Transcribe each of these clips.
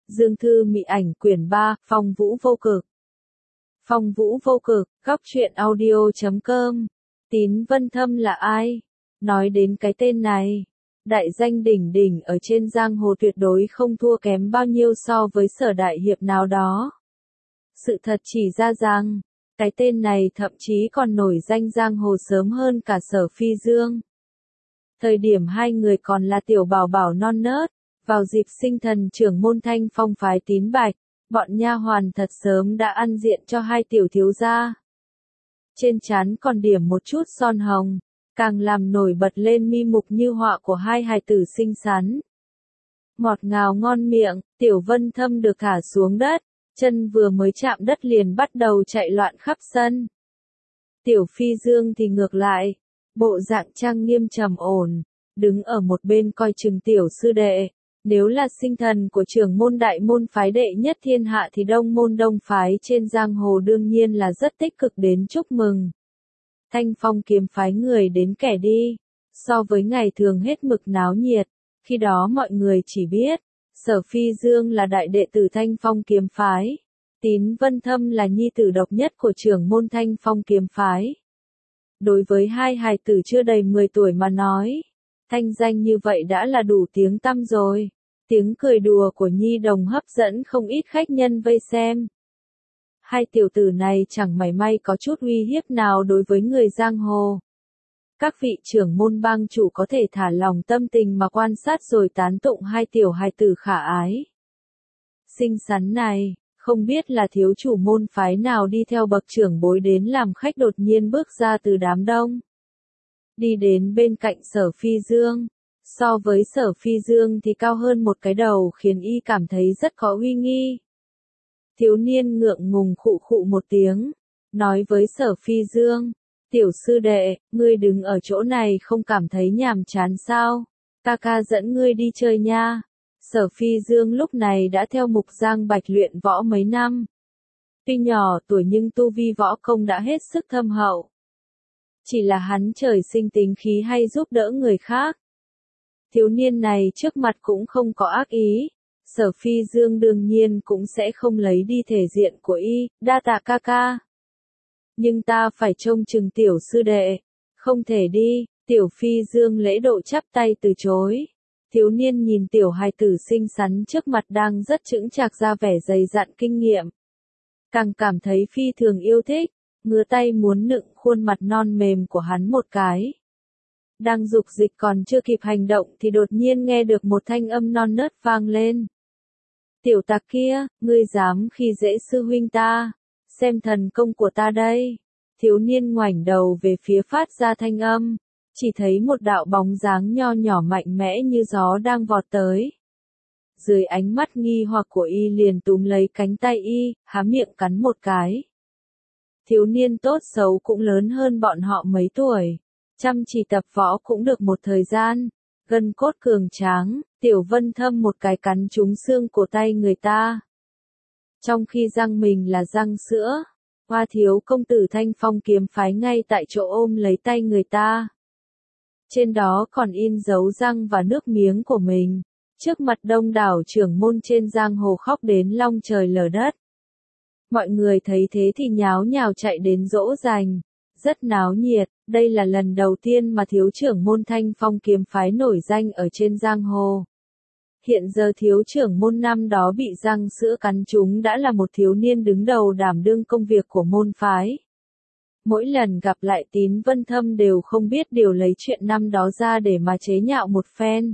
Dương thư mị ảnh quyển 3, Phong Vũ vô cực. Phong Vũ vô cực, góc truyện audio.com. Tín Vân Thâm là ai? Nói đến cái tên này, đại danh đỉnh đỉnh ở trên giang hồ tuyệt đối không thua kém bao nhiêu so với Sở đại hiệp nào đó. Sự thật chỉ ra rằng, cái tên này thậm chí còn nổi danh giang hồ sớm hơn cả Sở Phi Dương. Thời điểm hai người còn là tiểu bảo bảo non nớt, vào dịp sinh thần trưởng môn Thanh Phong phái Tín Bạch, bọn nha hoàn thật sớm đã ăn diện cho hai tiểu thiếu gia. Trên trán còn điểm một chút son hồng, càng làm nổi bật lên mi mục như họa của hai hài tử xinh xắn. Ngọt ngào ngon miệng, Tiểu Vân Thâm được thả xuống đất, chân vừa mới chạm đất liền bắt đầu chạy loạn khắp sân. Tiểu Phi Dương thì ngược lại, bộ dạng trang nghiêm trầm ổn, đứng ở một bên coi chừng tiểu sư đệ. Nếu là sinh thần của trưởng môn đại môn phái đệ nhất thiên hạ thì đông môn đông phái trên giang hồ đương nhiên là rất tích cực đến chúc mừng. Thanh Phong kiếm phái người đến kẻ đi, so với ngày thường hết mực náo nhiệt, khi đó mọi người chỉ biết, Sở Phi Dương là đại đệ tử Thanh Phong kiếm phái, Tín Vân Thâm là nhi tử độc nhất của trưởng môn Thanh Phong kiếm phái. Đối với hai hài tử chưa đầy 10 tuổi mà nói, thanh danh như vậy đã là đủ tiếng tăm rồi. Tiếng cười đùa của nhi đồng hấp dẫn không ít khách nhân vây xem. Hai tiểu tử này chẳng mảy may có chút uy hiếp nào đối với người giang hồ. Các vị trưởng môn bang chủ có thể thả lòng tâm tình mà quan sát rồi tán tụng hai tiểu hài tử khả ái. Xinh xắn này, không biết là thiếu chủ môn phái nào đi theo bậc trưởng bối đến làm khách đột nhiên bước ra từ đám đông. Đi đến bên cạnh Sở Phi Dương. So với Sở Phi Dương thì cao hơn một cái đầu khiến y cảm thấy rất có uy nghi. Thiếu niên ngượng ngùng khụ khụ một tiếng, nói với Sở Phi Dương, tiểu sư đệ, ngươi đứng ở chỗ này không cảm thấy nhàm chán sao? Ca ca dẫn ngươi đi chơi nha. Sở Phi Dương lúc này đã theo Mục Giang Bạch luyện võ mấy năm. Tuy nhỏ tuổi nhưng tu vi võ công đã hết sức thâm hậu. Chỉ là hắn trời sinh tính khí hay giúp đỡ người khác. Thiếu niên này trước mặt cũng không có ác ý, Sở Phi Dương đương nhiên cũng sẽ không lấy đi thể diện của y, đa tạ ca ca. Nhưng ta phải trông chừng tiểu sư đệ, không thể đi, Tiểu Phi Dương lễ độ chắp tay từ chối. Thiếu niên nhìn tiểu hài tử xinh xắn trước mặt đang rất chững chạc ra vẻ dày dặn kinh nghiệm. Càng cảm thấy phi thường yêu thích, ngửa tay muốn nựng khuôn mặt non mềm của hắn một cái. Đang dục dịch còn chưa kịp hành động thì đột nhiên nghe được một thanh âm non nớt vang lên. Tiểu tặc kia, ngươi dám khi dễ sư huynh ta, xem thần công của ta đây. Thiếu niên ngoảnh đầu về phía phát ra thanh âm, chỉ thấy một đạo bóng dáng nho nhỏ mạnh mẽ như gió đang vọt tới. Dưới ánh mắt nghi hoặc của y liền túm lấy cánh tay y, há miệng cắn một cái. Thiếu niên tốt xấu cũng lớn hơn bọn họ mấy tuổi. Chăm chỉ tập võ cũng được một thời gian, gân cốt cường tráng, Tiểu Vân Thâm một cái cắn trúng xương của tay người ta. Trong khi răng mình là răng sữa, Hoa thiếu công tử Thanh Phong kiếm phái ngay tại chỗ ôm lấy tay người ta. Trên đó còn in dấu răng và nước miếng của mình, trước mặt đông đảo trưởng môn trên giang hồ khóc đến long trời lở đất. Mọi người thấy thế thì nháo nhào chạy đến dỗ dành. Rất náo nhiệt, đây là lần đầu tiên mà thiếu trưởng môn Thanh Phong kiếm phái nổi danh ở trên giang hồ. Hiện giờ thiếu trưởng môn năm đó bị răng sữa cắn trúng đã là một thiếu niên đứng đầu đảm đương công việc của môn phái. Mỗi lần gặp lại Tín Vân Thâm đều không biết điều lấy chuyện năm đó ra để mà chế nhạo một phen.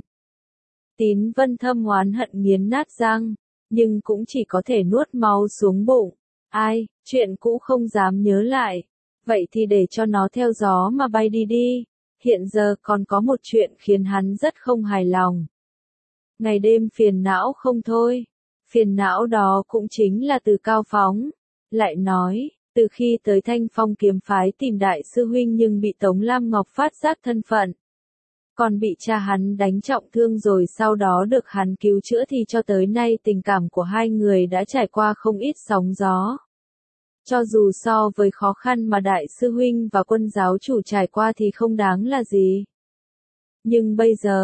Tín Vân Thâm oán hận nghiến nát răng, nhưng cũng chỉ có thể nuốt máu xuống bụng. Ai, chuyện cũ không dám nhớ lại. Vậy thì để cho nó theo gió mà bay đi đi. Hiện giờ còn có một chuyện khiến hắn rất không hài lòng. Ngày đêm phiền não không thôi. Phiền não đó cũng chính là từ Cao Phóng. Lại nói, từ khi tới Thanh Phong kiếm phái tìm đại sư huynh nhưng bị Tống Lam Ngọc phát giác thân phận. Còn bị cha hắn đánh trọng thương rồi sau đó được hắn cứu chữa thì cho tới nay tình cảm của hai người đã trải qua không ít sóng gió. Cho dù so với khó khăn mà đại sư huynh và quân giáo chủ trải qua thì không đáng là gì. Nhưng bây giờ,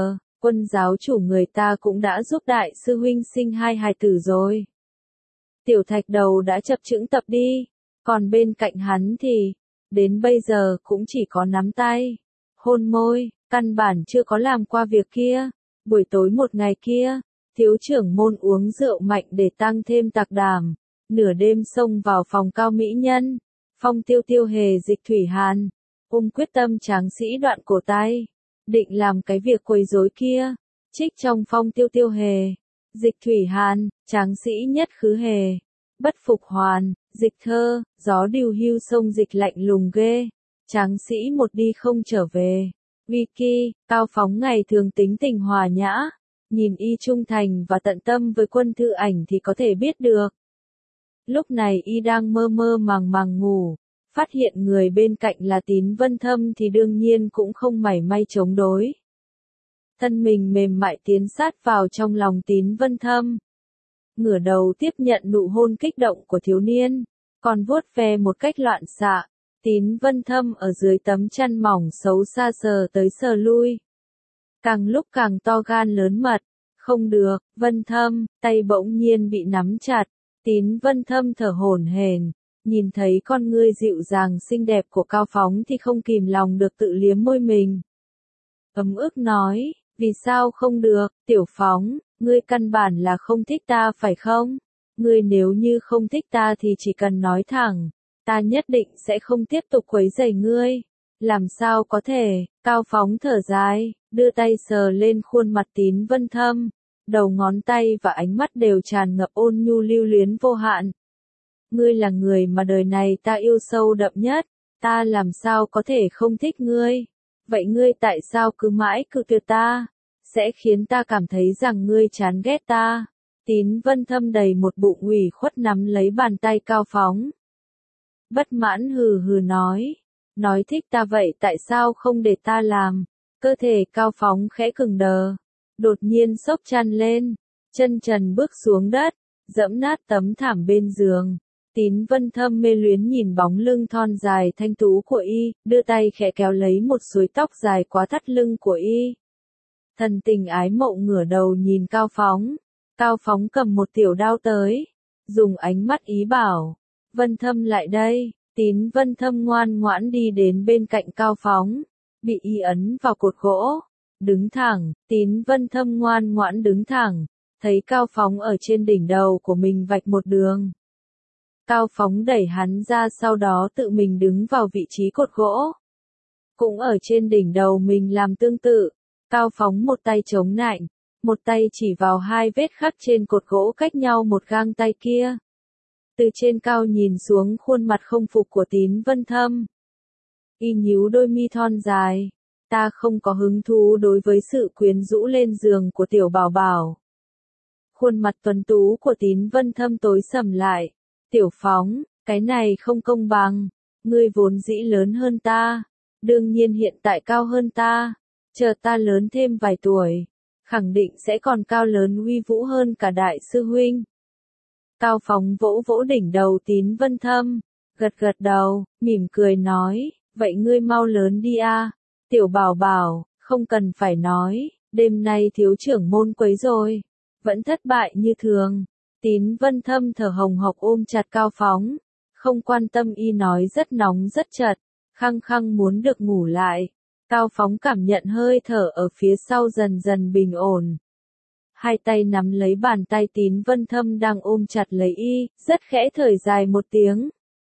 Quân giáo chủ người ta cũng đã giúp đại sư huynh sinh 2 hài tử rồi. Tiểu thạch đầu đã chập chững tập đi, còn bên cạnh hắn thì, đến bây giờ cũng chỉ có nắm tay, hôn môi, căn bản chưa có làm qua việc kia. Buổi tối một ngày kia, thiếu trưởng môn uống rượu mạnh để tăng thêm tạc đảm, nửa đêm xông vào phòng Cao mỹ nhân, Phong Tiêu Tiêu hề Dịch Thủy Hàn, quyết tâm tráng sĩ đoạn cổ tay, định làm cái việc quấy rối kia, trích trong Phong Tiêu Tiêu hề, Dịch Thủy Hàn, tráng sĩ nhất khứ hề, bất phục hoàn, Dịch Thơ, gió điều hưu sông Dịch lạnh lùng ghê, tráng sĩ một đi không trở về. Vicky, Cao Phóng ngày thường tính tình hòa nhã, nhìn y trung thành và tận tâm với Quân Thư Ảnh thì có thể biết được. Lúc này y đang mơ mơ màng màng ngủ, phát hiện người bên cạnh là Tín Vân Thâm thì đương nhiên cũng không mảy may chống đối. Thân mình mềm mại tiến sát vào trong lòng Tín Vân Thâm. Ngửa đầu tiếp nhận nụ hôn kích động của thiếu niên, còn vuốt ve một cách loạn xạ. Tín Vân Thâm ở dưới tấm chăn mỏng xấu xa sờ tới sờ lui. Càng lúc càng to gan lớn mật. Không được, Vân Thâm, tay bỗng nhiên bị nắm chặt. Tín Vân Thâm thở hổn hển, nhìn thấy con ngươi dịu dàng xinh đẹp của Cao Phóng thì không kìm lòng được tự liếm môi mình. Ấm ức nói, vì sao không được, Tiểu Phóng, ngươi căn bản là không thích ta phải không? Ngươi nếu như không thích ta thì chỉ cần nói thẳng. Ta nhất định sẽ không tiếp tục quấy rầy ngươi. Làm sao có thể, Cao Phóng thở dài, đưa tay sờ lên khuôn mặt Tín Vân Thâm. Đầu ngón tay và ánh mắt đều tràn ngập ôn nhu lưu luyến vô hạn. Ngươi là người mà đời này ta yêu sâu đậm nhất, ta làm sao có thể không thích ngươi? Vậy ngươi tại sao cứ mãi cự tuyệt ta? Sẽ khiến ta cảm thấy rằng ngươi chán ghét ta. Tín Vân Thâm đầy một bụng ủy khuất nắm lấy bàn tay Cao Phóng. Bất mãn hừ hừ nói thích ta vậy tại sao không để ta làm? Cơ thể Cao Phóng khẽ cứng đờ, đột nhiên xốc chăn lên, chân trần bước xuống đất, dẫm nát tấm thảm bên giường. Tín Vân Thâm mê luyến nhìn bóng lưng thon dài thanh tú của y, đưa tay khẽ kéo lấy một xúi tóc dài quá thắt lưng của y. Thần tình ái mộ ngửa đầu nhìn Cao Phóng. Cao Phóng cầm một tiểu đao tới, dùng ánh mắt ý bảo. Vân Thâm lại đây. Tín Vân Thâm ngoan ngoãn đi đến bên cạnh Cao Phóng, bị y ấn vào cột gỗ, đứng thẳng. Tín Vân Thâm ngoan ngoãn đứng thẳng, thấy Cao Phóng ở trên đỉnh đầu của mình vạch một đường. Cao Phóng đẩy hắn ra, sau đó tự mình đứng vào vị trí cột gỗ, cũng ở trên đỉnh đầu mình làm tương tự. Cao Phóng một tay chống nạnh, một tay chỉ vào 2 vết khắc trên cột gỗ cách nhau một gang tay kia. Từ trên cao nhìn xuống khuôn mặt không phục của Tín Vân Thâm. Y nhíu đôi mi thon dài. Ta không có hứng thú đối với sự quyến rũ lên giường của tiểu bảo bảo. Khuôn mặt tuấn tú của Tín Vân Thâm tối sầm lại. Tiểu Phóng, cái này không công bằng. Ngươi vốn dĩ lớn hơn ta. Đương nhiên hiện tại cao hơn ta. Chờ ta lớn thêm vài tuổi, khẳng định sẽ còn cao lớn uy vũ hơn cả đại sư huynh. Cao Phóng vỗ vỗ đỉnh đầu Tín Vân Thâm, gật gật đầu, mỉm cười nói, vậy ngươi mau lớn đi a, tiểu bảo bảo, không cần phải nói, đêm nay thiếu trưởng môn quấy rồi, vẫn thất bại như thường. Tín Vân Thâm thở hồng hộc ôm chặt Cao Phóng, không quan tâm y nói rất nóng rất chật, khăng khăng muốn được ngủ lại. Cao Phóng cảm nhận hơi thở ở phía sau dần dần bình ổn. Hai tay nắm lấy bàn tay Tín Vân Thâm đang ôm chặt lấy y, rất khẽ thở dài một tiếng.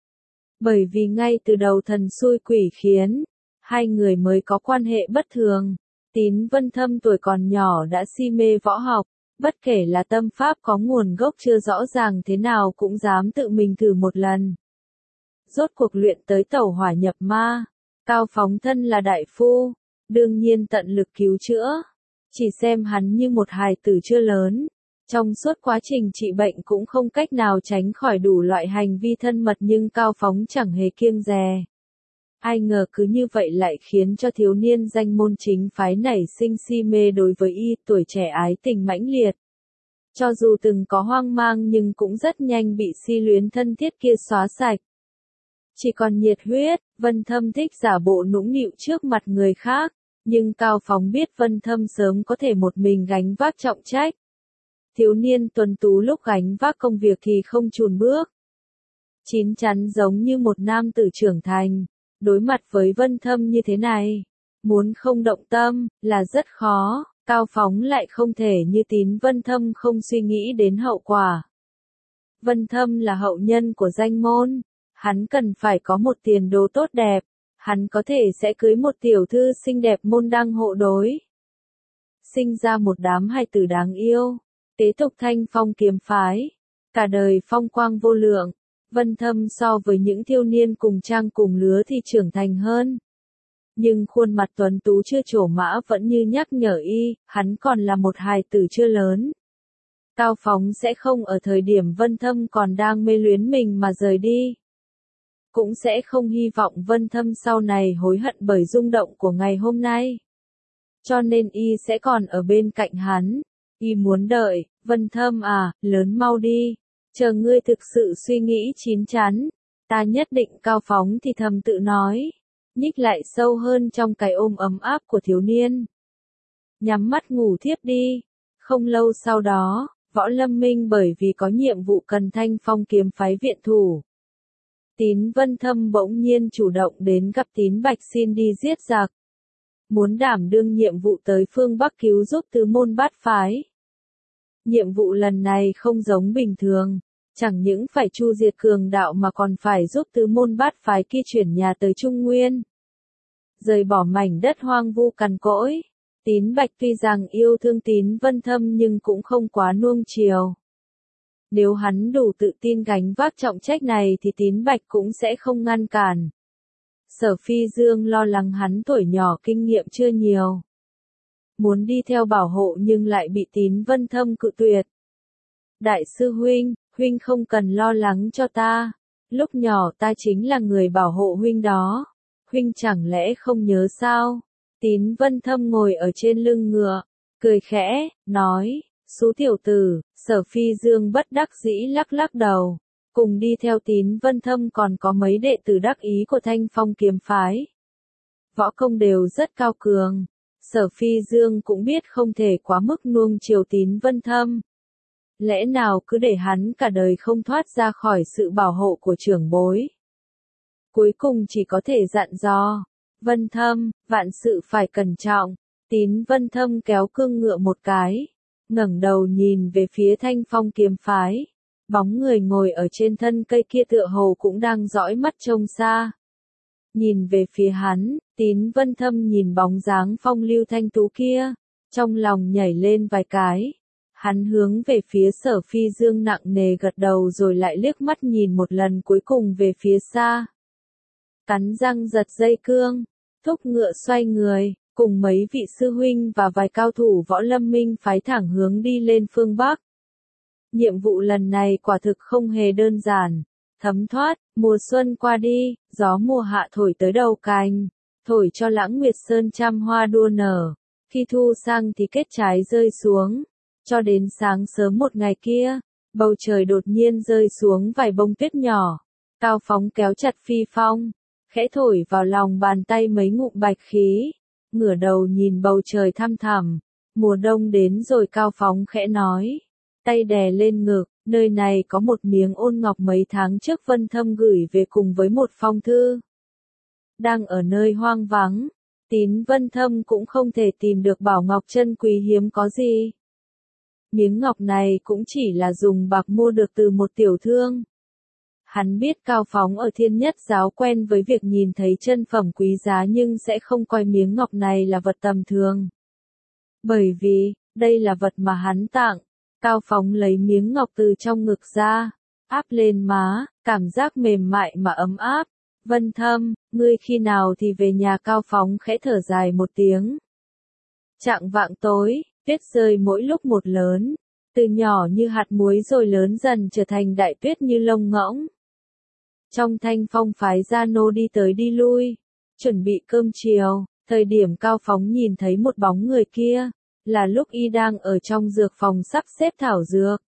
Bởi vì ngay từ đầu thần xui quỷ khiến, hai người mới có quan hệ bất thường. Tín Vân Thâm tuổi còn nhỏ đã si mê võ học, bất kể là tâm pháp có nguồn gốc chưa rõ ràng thế nào cũng dám tự mình thử một lần. Rốt cuộc luyện tới tẩu hỏa nhập ma. Cao Phóng thân là đại phu, đương nhiên tận lực cứu chữa. Chỉ xem hắn như một hài tử chưa lớn. Trong suốt quá trình trị bệnh cũng không cách nào tránh khỏi đủ loại hành vi thân mật, nhưng Cao Phóng chẳng hề kiêng dè. Ai ngờ cứ như vậy lại khiến cho thiếu niên danh môn chính phái nảy sinh si mê đối với y, tuổi trẻ ái tình mãnh liệt. Cho dù từng có hoang mang nhưng cũng rất nhanh bị si luyến thân thiết kia xóa sạch. Chỉ còn nhiệt huyết. Vân Thâm thích giả bộ nũng nịu trước mặt người khác, Nhưng Cao Phóng biết Vân Thâm sớm có thể một mình gánh vác trọng trách. Thiếu niên tuấn tú lúc gánh vác công việc thì không chùn bước. Chín chắn giống như một nam tử trưởng thành, đối mặt với Vân Thâm như thế này, muốn không động tâm, là rất khó. Cao Phóng lại không thể như Tín Vân Thâm không suy nghĩ đến hậu quả. Vân Thâm là hậu nhân của danh môn, hắn cần phải có một tiền đồ tốt đẹp, hắn có thể sẽ cưới một tiểu thư xinh đẹp môn đăng hộ đối. Sinh ra một đám hài tử đáng yêu, tế tục Thanh Phong kiếm phái, cả đời phong quang vô lượng. Vân Thâm so với những thiếu niên cùng trang cùng lứa thì trưởng thành hơn. Nhưng khuôn mặt tuấn tú chưa trổ mã vẫn như nhắc nhở y, hắn còn là một hài tử chưa lớn. Cao Phóng sẽ không ở thời điểm Vân Thâm còn đang mê luyến mình mà rời đi. Cũng sẽ không hy vọng Vân Thâm sau này hối hận bởi rung động của ngày hôm nay. Cho nên y sẽ còn ở bên cạnh hắn. Y muốn đợi, Vân Thâm à, lớn mau đi. Chờ ngươi thực sự suy nghĩ chín chắn. Ta nhất định. Cao Phóng thì thầm tự nói. Nhích lại sâu hơn trong cái ôm ấm áp của thiếu niên. Nhắm mắt ngủ thiếp đi. Không lâu sau đó, Võ Lâm Minh bởi vì có nhiệm vụ cần Thanh Phong kiếm phái viện thủ. Tín Vân Thâm bỗng nhiên chủ động đến gặp Tín Bạch xin đi giết giặc. Muốn đảm đương nhiệm vụ tới phương Bắc cứu giúp tứ môn bát phái. Nhiệm vụ lần này không giống bình thường, chẳng những phải chu diệt cường đạo mà còn phải giúp tứ môn bát phái kia chuyển nhà tới Trung Nguyên. Rời bỏ mảnh đất hoang vu cằn cỗi. Tín Bạch tuy rằng yêu thương Tín Vân Thâm nhưng cũng không quá nuông chiều. Nếu hắn đủ tự tin gánh vác trọng trách này thì Tín Bạch cũng sẽ không ngăn cản. Sở Phi Dương lo lắng hắn tuổi nhỏ kinh nghiệm chưa nhiều. Muốn đi theo bảo hộ nhưng lại bị Tín Vân Thâm cự tuyệt. Đại sư huynh, huynh không cần lo lắng cho ta. Lúc nhỏ ta chính là người bảo hộ huynh đó. Huynh chẳng lẽ không nhớ sao? Tín Vân Thâm ngồi ở trên lưng ngựa, cười khẽ, nói, xú tiểu tử. Sở Phi Dương bất đắc dĩ lắc lắc đầu. Cùng đi theo Tín Vân Thâm còn có mấy đệ tử đắc ý của Thanh Phong kiếm phái. Võ công đều rất cao cường. Sở Phi Dương cũng biết không thể quá mức nuông chiều Tín Vân Thâm. Lẽ nào cứ để hắn cả đời không thoát ra khỏi sự bảo hộ của trưởng bối. Cuối cùng chỉ có thể dặn dò. Vân Thâm, vạn sự phải cẩn trọng. Tín Vân Thâm kéo cương ngựa một cái. Ngẩng đầu nhìn về phía Thanh Phong kiếm phái. Bóng người ngồi ở trên thân cây kia tựa hồ cũng đang dõi mắt trông xa. Nhìn về phía hắn, Tín Vân Thâm nhìn bóng dáng phong lưu thanh tú kia. Trong lòng nhảy lên vài cái. Hắn hướng về phía Sở Phi Dương nặng nề gật đầu rồi lại liếc mắt nhìn một lần cuối cùng về phía xa. Cắn răng giật dây cương, thúc ngựa xoay người, cùng mấy vị sư huynh và vài cao thủ Võ Lâm Minh phái thẳng hướng đi lên phương Bắc. Nhiệm vụ lần này quả thực không hề đơn giản. Thấm thoát, mùa xuân qua đi, gió mùa hạ thổi tới đầu cành, thổi cho Lãng Nguyệt Sơn trăm hoa đua nở. Khi thu sang thì kết trái rơi xuống. Cho đến sáng sớm một ngày kia, bầu trời đột nhiên rơi xuống vài bông tuyết nhỏ. Cao Phóng kéo chặt Phi Phong, khẽ thổi vào lòng bàn tay mấy ngụm bạch khí, ngửa đầu nhìn bầu trời thăm thẳm. Mùa đông đến rồi. Cao Phóng khẽ nói, tay đè lên ngực, nơi này có một miếng ôn ngọc mấy tháng trước Vân Thâm gửi về cùng với một phong thư. Đang ở nơi hoang vắng, Tín Vân Thâm cũng không thể tìm được bảo ngọc chân quý hiếm có gì. Miếng ngọc này cũng chỉ là dùng bạc mua được từ một tiểu thương. Hắn biết Cao Phóng ở Thiên Nhất Giáo quen với việc nhìn thấy chân phẩm quý giá nhưng sẽ không coi miếng ngọc này là vật tầm thường. Bởi vì, đây là vật mà hắn tặng. Cao Phóng lấy miếng ngọc từ trong ngực ra, áp lên má, cảm giác mềm mại mà ấm áp. Vân Thâm, ngươi khi nào thì về nhà? Cao Phóng khẽ thở dài một tiếng. Chạng vạng tối, tuyết rơi mỗi lúc một lớn, từ nhỏ như hạt muối rồi lớn dần trở thành đại tuyết như lông ngỗng. Trong Thanh Phong phái gia nô đi tới đi lui, chuẩn bị cơm chiều, thời điểm Cao Phóng nhìn thấy một bóng người kia, là lúc y đang ở trong dược phòng sắp xếp thảo dược.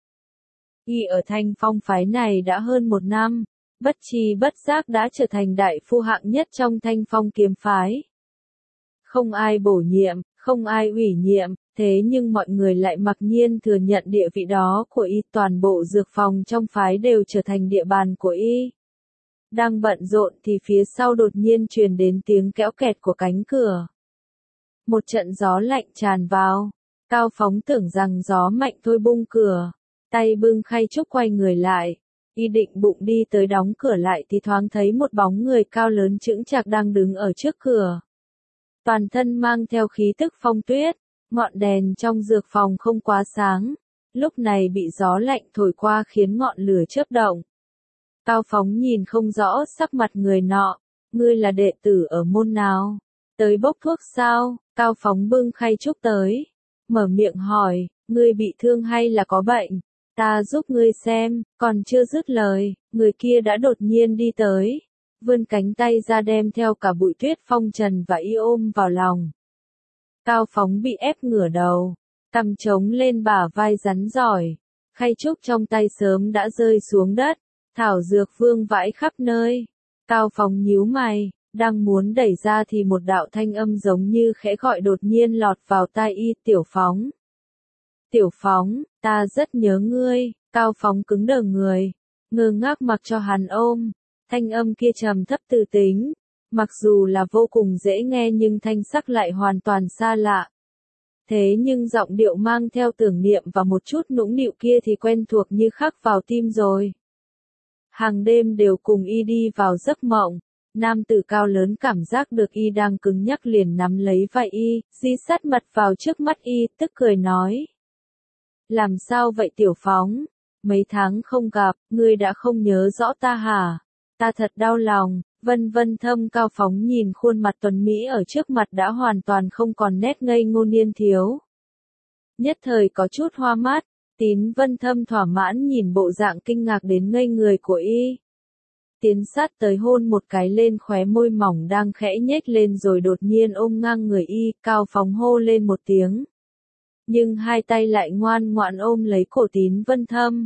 Y ở Thanh Phong phái này đã hơn một năm, bất tri bất giác đã trở thành đại phu hạng nhất trong Thanh Phong kiếm phái. Không ai bổ nhiệm, không ai ủy nhiệm, thế nhưng mọi người lại mặc nhiên thừa nhận địa vị đó của y, toàn bộ dược phòng trong phái đều trở thành địa bàn của y. Đang bận rộn thì phía sau đột nhiên truyền đến tiếng kéo kẹt của cánh cửa. Một trận gió lạnh tràn vào, Cao Phóng tưởng rằng gió mạnh thôi bung cửa, tay bưng khay trúc quay người lại, y định bụng đi tới đóng cửa lại thì thoáng thấy một bóng người cao lớn chững chạc đang đứng ở trước cửa. Toàn thân mang theo khí tức phong tuyết, ngọn đèn trong dược phòng không quá sáng, lúc này bị gió lạnh thổi qua khiến ngọn lửa chớp động. Cao Phóng nhìn không rõ sắc mặt người nọ, ngươi là đệ tử ở môn nào? Tới bốc thuốc sao? Cao Phóng bưng khay trúc tới, mở miệng hỏi, ngươi bị thương hay là có bệnh? Ta giúp ngươi xem, còn chưa dứt lời, người kia đã đột nhiên đi tới, vươn cánh tay ra đem theo cả bụi tuyết phong trần và y ôm vào lòng. Cao Phóng bị ép ngửa đầu, cằm trống lên bả vai rắn giỏi, khay trúc trong tay sớm đã rơi xuống đất, thảo dược vương vãi khắp nơi. Cao Phóng nhíu mày, đang muốn đẩy ra thì một đạo thanh âm giống như khẽ gọi đột nhiên lọt vào tai y, Tiểu Phóng. Tiểu Phóng, ta rất nhớ ngươi. Cao Phóng cứng đờ người, ngơ ngác mặc cho hắn ôm. Thanh âm kia trầm thấp từ tính, mặc dù là vô cùng dễ nghe nhưng thanh sắc lại hoàn toàn xa lạ. Thế nhưng giọng điệu mang theo tưởng niệm và một chút nũng nịu kia thì quen thuộc như khắc vào tim rồi. Hàng đêm đều cùng y đi vào giấc mộng, nam tử cao lớn cảm giác được y đang cứng nhắc liền nắm lấy vai y, di sát mặt vào trước mắt y, tức cười nói. Làm sao vậy Tiểu Phóng? Mấy tháng không gặp, ngươi đã không nhớ rõ ta hả? Ta thật đau lòng. Vân Vân Thâm. Cao Phóng nhìn khuôn mặt tuấn mỹ ở trước mặt đã hoàn toàn không còn nét ngây ngô niên thiếu. Nhất thời có chút hoa mắt, Tín Vân Thâm thỏa mãn nhìn bộ dạng kinh ngạc đến ngây người của y. Tiến sát tới hôn một cái lên khóe môi mỏng đang khẽ nhếch lên rồi đột nhiên ôm ngang người y, Cao Phóng hô lên một tiếng. Nhưng hai tay lại ngoan ngoãn ôm lấy cổ Tín Vân Thâm.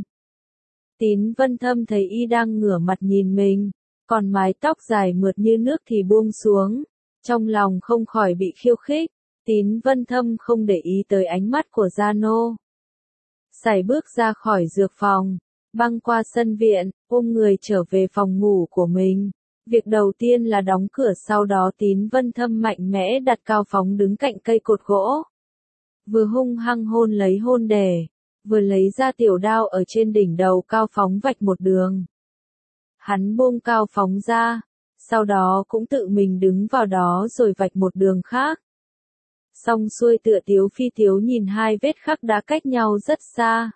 Tín Vân Thâm thấy y đang ngửa mặt nhìn mình, còn mái tóc dài mượt như nước thì buông xuống, trong lòng không khỏi bị khiêu khích. Tín Vân Thâm không để ý tới ánh mắt của Gia Nô. Sải bước ra khỏi dược phòng, băng qua sân viện, ôm người trở về phòng ngủ của mình. Việc đầu tiên là đóng cửa, sau đó Tín Vân Thâm mạnh mẽ đặt Cao Phóng đứng cạnh cây cột gỗ. Vừa hung hăng hôn lấy hôn đề, vừa lấy ra tiểu đao ở trên đỉnh đầu Cao Phóng vạch một đường. Hắn buông Cao Phóng ra, sau đó cũng tự mình đứng vào đó rồi vạch một đường khác. Xong xuôi tựa tiếu phi tiếu nhìn hai vết khắc đã cách nhau rất xa.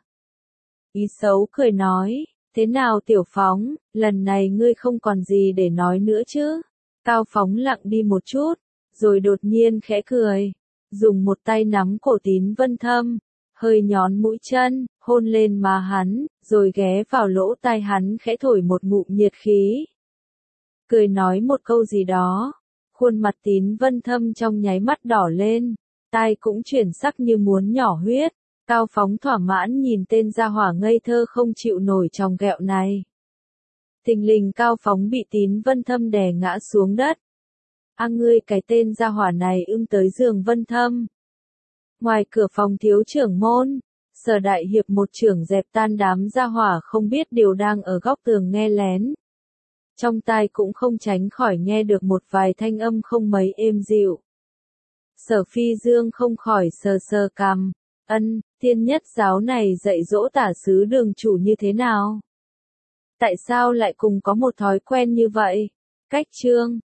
Ý xấu cười nói, thế nào Tiểu Phóng, lần này ngươi không còn gì để nói nữa chứ? Cao Phóng lặng đi một chút, rồi đột nhiên khẽ cười, dùng một tay nắm cổ Tín Vân Thâm, hơi nhón mũi chân, hôn lên má hắn, rồi ghé vào lỗ tai hắn khẽ thổi một ngụm nhiệt khí. Cười nói một câu gì đó, khuôn mặt Tín Vân Thâm trong nháy mắt đỏ lên, tai cũng chuyển sắc như muốn nhỏ huyết. Cao Phóng thỏa mãn nhìn tên gia hỏa ngây thơ không chịu nổi chòng ghẹo này. Thình lình Cao Phóng bị Tín Vân Thâm đè ngã xuống đất. A ngươi cái tên gia hỏa này ưng tới giường Vân Thâm. Ngoài cửa phòng thiếu trưởng môn, Sở đại hiệp một chưởng dẹp tan đám gia hỏa không biết điều đang ở góc tường nghe lén. Trong tai cũng không tránh khỏi nghe được một vài thanh âm không mấy êm dịu. Sở Phi Dương không khỏi sờ sờ cằm, Thiên Nhất giáo này dạy dỗ tả sứ đường chủ như thế nào? Tại sao lại cùng có một thói quen như vậy? Cách chương